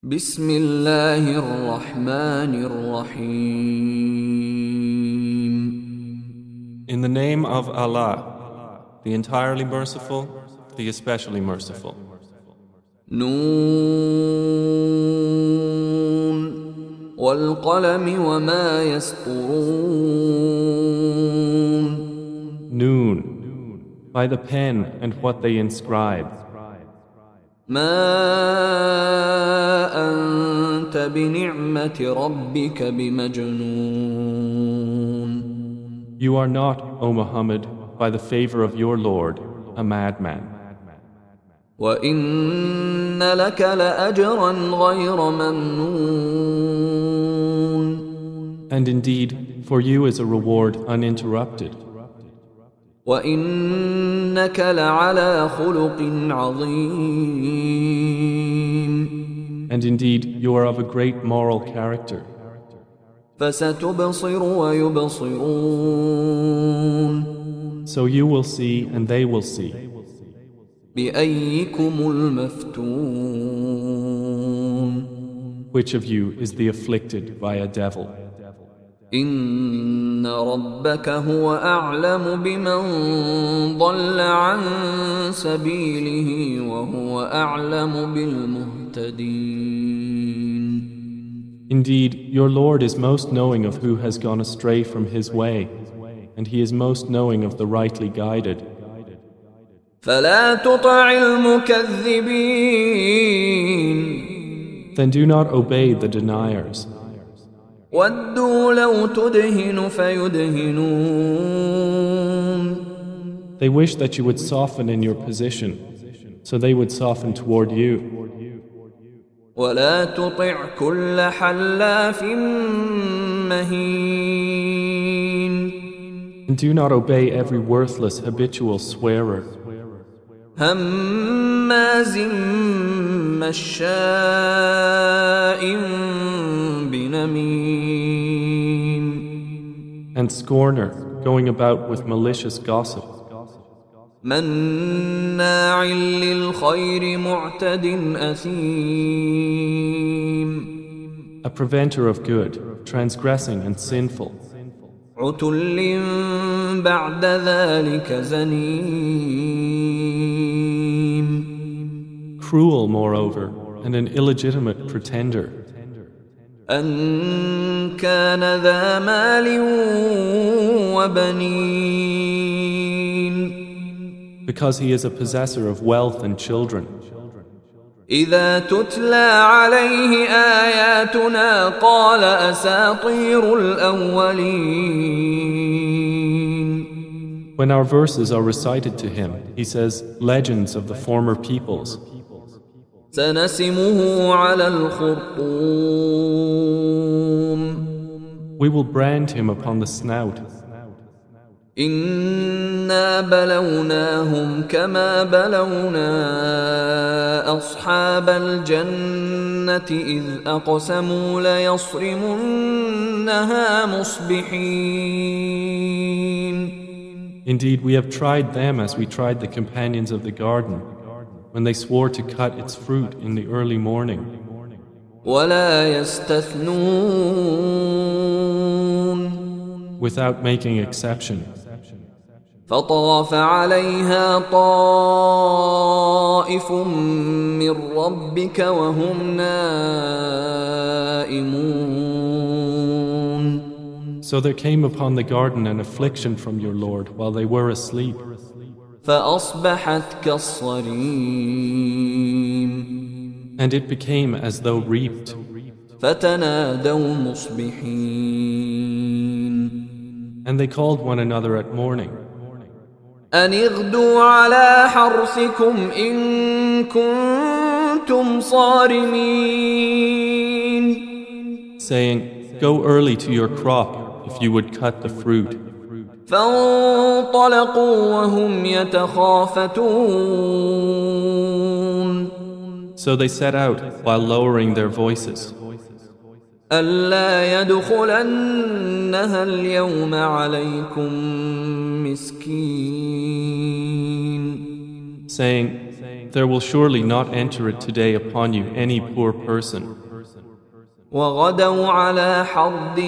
بسم الله الرحمن الرحيم. In the name of Allah, the entirely merciful, the especially merciful. نون والقلم وما يسطرون. Noon, by the pen and what they inscribe. ما أنت بنعمة ربك بمجنون. You are not, O Muhammad, by the favor of your Lord, a madman. وإن لك لأجرا غير ممنون. And indeed, for you is a reward uninterrupted. وإنك لعلى خلق عظيم. And indeed, you are of a great moral character. فستبصر ويبصرون. So you will see and they will see. بأيكم المفتون. Which of you is the afflicted by a devil? إن ربك هو أعلم بمن ضل عن سبيله وهو أعلم بالمهتدين. Indeed, your Lord is most knowing of who has gone astray from his way, and he is most knowing of the rightly guided. فلا تطع المكذبين. Then do not obey the deniers. ودوا لو تدهن فيدهنون. They wish that you would soften in your position, so they would soften toward you. ولا تطع كل حلاف مهين. And do not obey every worthless habitual swearer, هماز مشاء بنميم. and scorner, going about with malicious gossip, مناع للخير معتد أثيم. a preventer of good, transgressing and sinful, عتل بعد ذلك زنيم. cruel moreover, and an illegitimate pretender, أن كان ذا مال وبنين. because he is a possessor of wealth and children. إذا تتلى عليه آياتنا قال أساطير الأولين. When our verses are recited to him, he says, legends of the former peoples. سنسمه على الخرطوم. We will brand him upon the snout. إنا بلوناهم كما بلونا أصحاب الجنة إذ أقسموا ليصرمنها مصبحين. Indeed, we have tried them as we tried the companions of the garden, when they swore to cut its fruit in the early morning. ولا يستثنون. Without making exception. فطاف عليها طائف من ربك وهم نائمون. So there came upon the garden an affliction from your Lord while they were asleep. فأصبحت كالصريم. And it became as though reaped. فتنادوا مصبحين. And they called one another at morning, أن اغدوا على حرثكم إن كنتم صارمين. saying, go early to your crop if you would cut the fruit. فانطلقوا وهم يتخافتون. So they set out while lowering their voices, ألا يدخلنها اليوم عليكم مسكين. saying, there will surely not enter it today upon you any poor person. وغدوا على حرد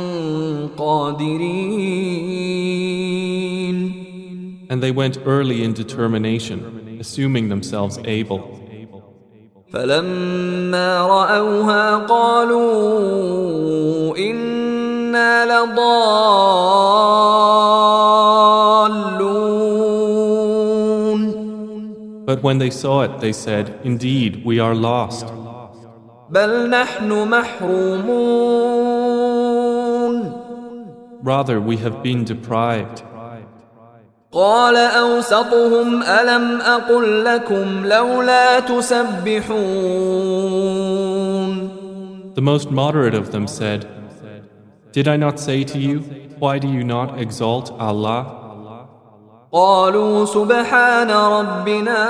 قادرين. And they went early in determination, assuming themselves able. فلما رأوها قالوا إنا لضالون. But when they saw it, they said, "Indeed, we are lost." بل نحن محرومون. Rather, we have been deprived. قال أوسطهم ألم أقل لكم لولا تسبحون. The most moderate of them said, "Did I not say to you, why do you not exalt Allah?" قالوا سبحان ربنا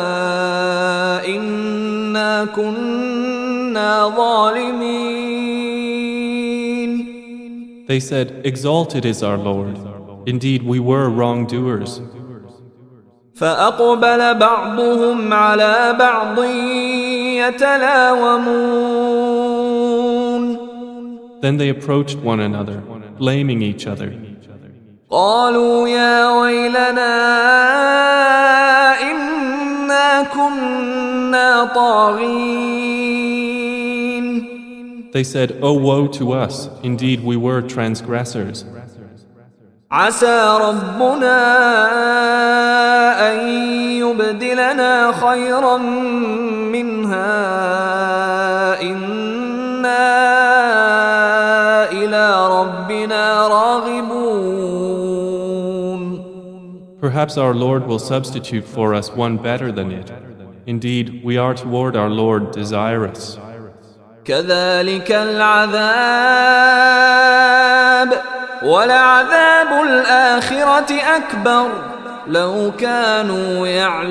إنا كنا ظالمين. They said, "Exalted is our Lord. Indeed, we were wrongdoers." فأقبل بعضهم على بعض يتلاومون. Then they approached one another, blaming each other. قالوا يا ويلنا إنا كنا طاغين. They said, "Oh, woe to us! Indeed, we were transgressors. عسى ربنا أن يبدلنا خيرا منها إنا إلى ربنا راغبون. Perhaps our Lord will substitute for us one better than it. Indeed, we are toward our Lord desirous." كذلك العذاب ولعذاب الآخرة أكبر لو كانوا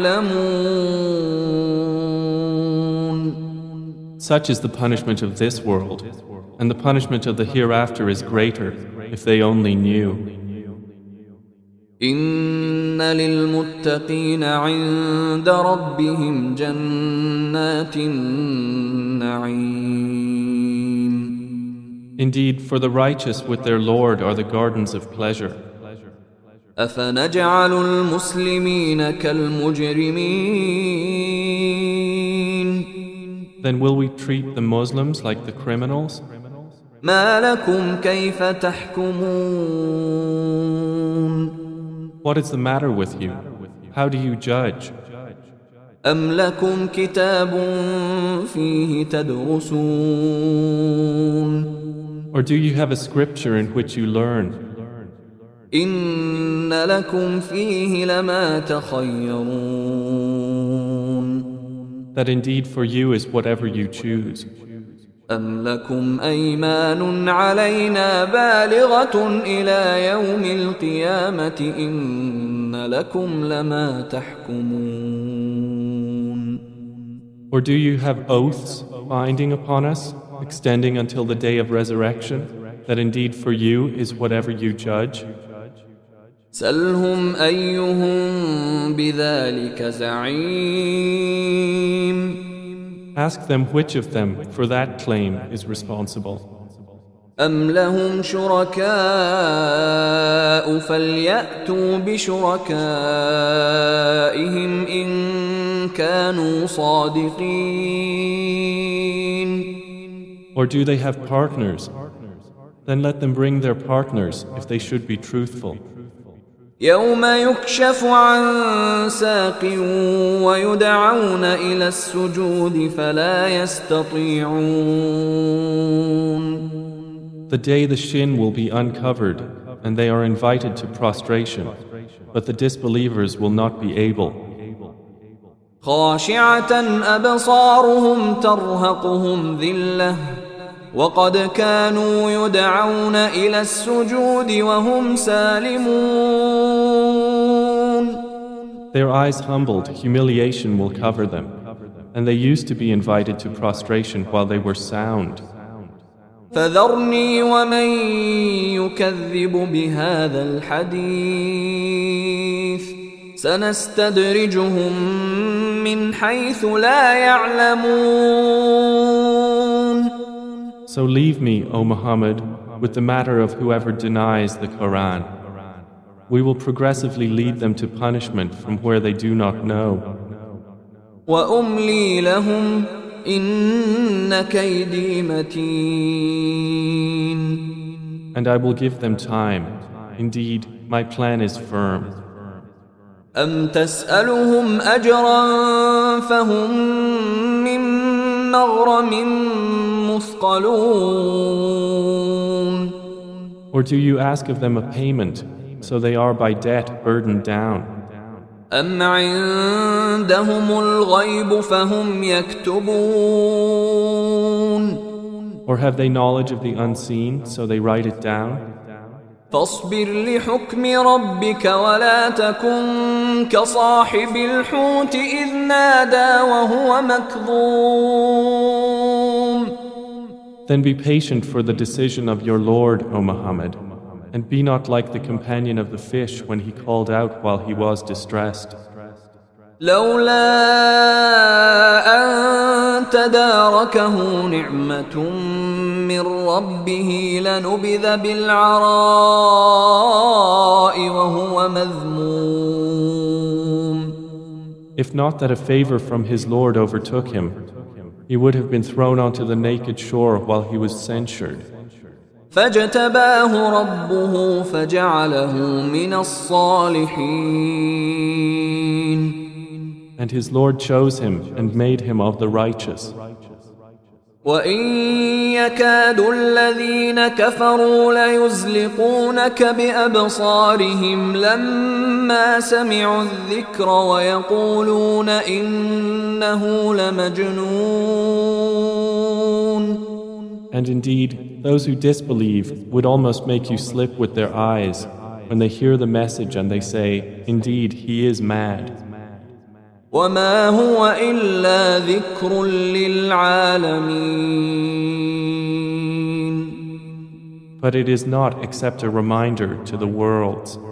يعلمون. Such is the punishment of this world, and the punishment of the hereafter is greater, if they only knew. إن للمتقين عند ربهم جنات النعيم. Indeed, for the righteous with their Lord are the gardens of pleasure. أفنجعل المسلمين كالمجرمين. Then will we treat the Muslims like the criminals? ما لكم كيف تحكمون. What is the matter with you? How do you judge? أم لكم كتاب فيه تدرسون. Or do you have a scripture in which you learn? إن لكم فيه لما تخيرون. That indeed for you is whatever you choose. أم لكم أيمان علينا بالغة إلى يوم القيامة إن لكم لما تحكمون. Or do you have oaths binding upon us, extending until the day of resurrection, that indeed for you is whatever you judge? سلهم أيهم بذلك زعيم. Ask them which of them for that claim is responsible. أم لهم شركاء فليأتوا بشركائهم إن كانوا صادقين. Or do they have partners? Then let them bring their partners if they should be truthful. يوم يكشف عن ساق ويدعون إلى السجود فلا يستطيعون. The day the shin will be uncovered and they are invited to prostration, but the disbelievers will not be able. خاشعة أبصارهم ترهقهم ذلة وقد كانوا يدعون إلى السجود وهم سالمون. Their eyes humbled, humiliation will cover them, and they used to be invited to prostration while they were sound. فذرني ومن يكذب بهذا الحديث سنستدرجهم من حيث لا يعلمون. So leave me, O Muhammad, with the matter of whoever denies the Quran. We will progressively lead them to punishment from where they do not know. وأملي لهم إن كيدي متين. And I will give them time. Indeed, my plan is firm. أم تسألهم أجرا فهم من مغرم مثقلون. Or do you ask of them a payment, so they are by debt burdened down? أم عندهم الغيب فهم يكتبون. Or have they knowledge of the unseen, so they write it down? فاصبر لحكم ربك ولا تكن كصاحب الحوت إذ نادى وهو مكظوم. Then be patient for the decision of your Lord, O Muhammad, and be not like the companion of the fish when he called out while he was distressed. لولا أن تداركه نعمة من ربه لنبذ بالعراء وهو مذموم. If not that a favor from his Lord overtook him, he would have been thrown onto the naked shore while he was censured. فاجتباه ربه فجعله من الصالحين. And his Lord chose him and made him of the righteous. وإن يكاد الذين كفروا ليزلقونك بأبصارهم لما سمعوا الذكر ويقولون إنه لمجنون. And indeed, those who disbelieve would almost make you slip with their eyes when they hear the message and they say, indeed, he is mad. وما هو إلا ذكر للعالمين. But it is not except a reminder to the worlds.